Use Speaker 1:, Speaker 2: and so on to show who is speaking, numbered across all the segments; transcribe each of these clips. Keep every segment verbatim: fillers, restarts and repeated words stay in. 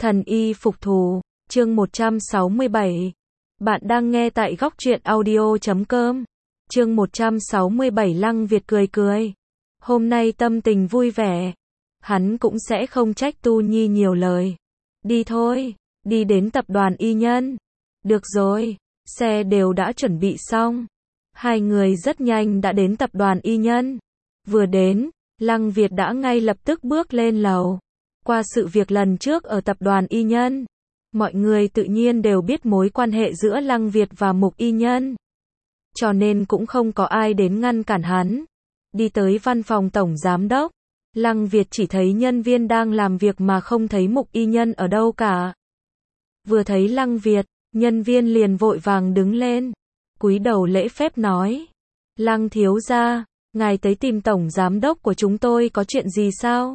Speaker 1: Thần y phục thù, chương một trăm sáu mươi bảy. Bạn đang nghe tại góc truyện audio chấm com. Chương một trăm sáu mươi bảy Lăng Việt cười cười. Hôm nay tâm tình vui vẻ. Hắn cũng sẽ không trách Tu Nhi nhiều lời. Đi thôi, đi đến tập đoàn y nhân. Được rồi, xe đều đã chuẩn bị xong. Hai người rất nhanh đã đến tập đoàn y nhân. Vừa đến, Lăng Việt đã ngay lập tức bước lên lầu. Qua sự việc lần trước ở tập đoàn y nhân, mọi người tự nhiên đều biết mối quan hệ giữa Lăng Việt và Mục y nhân. Cho nên cũng không có ai đến ngăn cản hắn. Đi tới văn phòng tổng giám đốc, Lăng Việt chỉ thấy nhân viên đang làm việc mà không thấy Mục y nhân ở đâu cả. Vừa thấy Lăng Việt, nhân viên liền vội vàng đứng lên, cúi đầu lễ phép nói: Lăng thiếu gia, ngài tới tìm tổng giám đốc của chúng tôi có chuyện gì sao?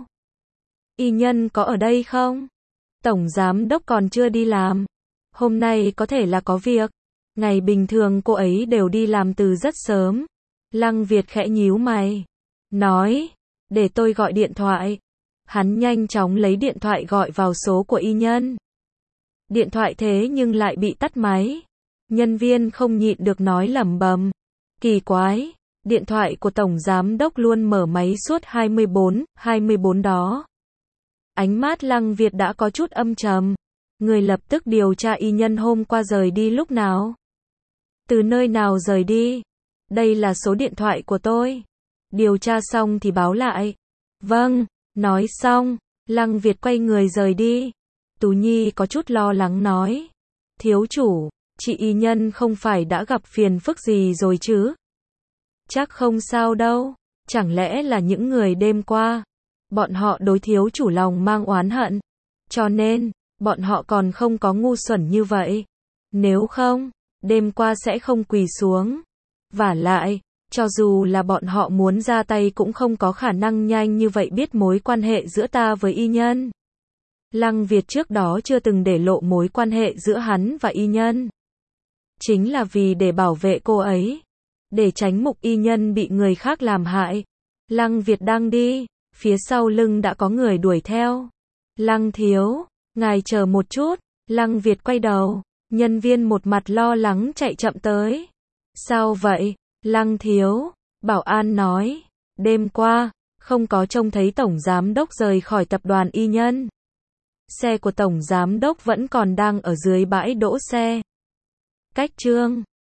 Speaker 1: Y nhân có ở đây không? Tổng giám đốc còn chưa đi làm. Hôm nay có thể là có việc. Ngày bình thường cô ấy đều đi làm từ rất sớm. Lăng Việt khẽ nhíu mày, nói: để tôi gọi điện thoại. Hắn nhanh chóng lấy điện thoại gọi vào số của y nhân. Điện thoại thế nhưng lại bị tắt máy. Nhân viên không nhịn được nói lẩm bẩm: kỳ quái, điện thoại của tổng giám đốc luôn mở máy suốt hai mươi bốn, hai mươi bốn đó. Ánh mắt Lăng Việt đã có chút âm trầm. Người lập tức điều tra y nhân hôm qua rời đi lúc nào? Từ nơi nào rời đi? Đây là số điện thoại của tôi. Điều tra xong thì báo lại. Vâng, nói xong, Lăng Việt quay người rời đi. Tú Nhi có chút lo lắng nói: thiếu chủ, chị y nhân không phải đã gặp phiền phức gì rồi chứ? Chắc không sao đâu. Chẳng lẽ là những người đêm qua bọn họ đối thiếu chủ lòng mang oán hận, cho nên bọn họ còn không có ngu xuẩn như vậy. Nếu không, đêm qua sẽ không quỳ xuống. Vả lại, cho dù là bọn họ muốn ra tay cũng không có khả năng nhanh như vậy biết mối quan hệ giữa ta với y nhân. Lăng Việt trước đó chưa từng để lộ mối quan hệ giữa hắn và y nhân. Chính là vì để bảo vệ cô ấy, để tránh Mục y nhân bị người khác làm hại. Lăng Việt đang đi, phía sau lưng đã có người đuổi theo. Lăng thiếu, ngài chờ một chút. Lăng Việt quay đầu, nhân viên một mặt lo lắng chạy chậm tới. Sao vậy? Lăng thiếu, bảo an nói, đêm qua, không có trông thấy tổng giám đốc rời khỏi tập đoàn y nhân. Xe của tổng giám đốc vẫn còn đang ở dưới bãi đỗ xe. Cách chương